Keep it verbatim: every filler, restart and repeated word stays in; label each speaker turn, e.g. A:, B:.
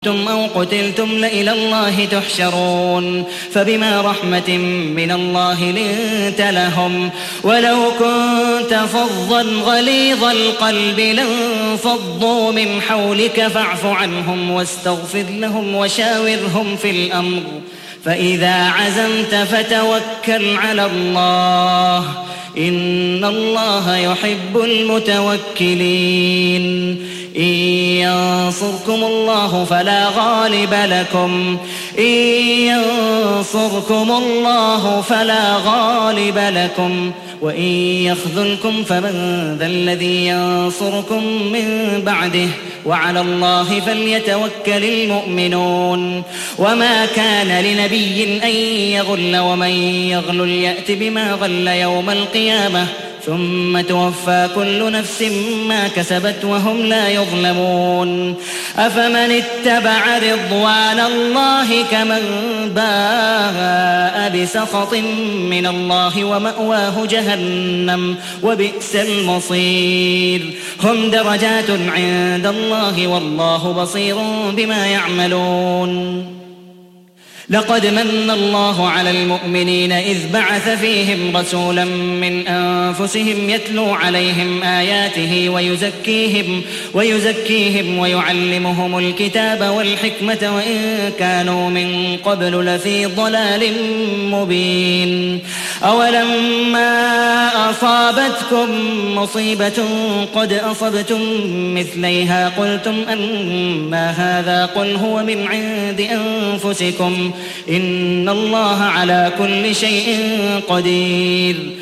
A: أنتم أو قتلتم لإلى الله تحشرون فبما رحمة من الله لنت لهم ولو كنت فظا غليظ القلب لانفضوا من حولك فاعف عنهم واستغفر لهم وشاورهم في الأمر فإذا عزمت فتوكل على الله إن الله يحب المتوكلين إن ينصركم الله فلا غالب لكم إن ينصركم الله فلا غالب لكم وإن يخذلكم فمن ذا الذي ينصركم من بعده وعلى الله فليتوكل المؤمنون وما كان لنبي أن يغل ومن يغل يأت بما غل يوم القيامة ثم توفى كل نفس ما كسبت وهم لا يظلمون أفمن اتبع رضوان الله كمن باء بسخط من الله ومأواه جهنم وبئس المصير هم درجات عند الله والله بصير بما يعملون لقد من الله على المؤمنين إذ بعث فيهم رسولا من أنفسهم يتلو عليهم آياته ويزكيهم, ويزكيهم ويعلمهم الكتاب والحكمة وإن كانوا من قبل لفي ضلال مبين أولما أصابتكم مصيبة قد أصبتم مثليها قلتم أنى هذا قل هو من عند أنفسكم إن الله على كل شيء قدير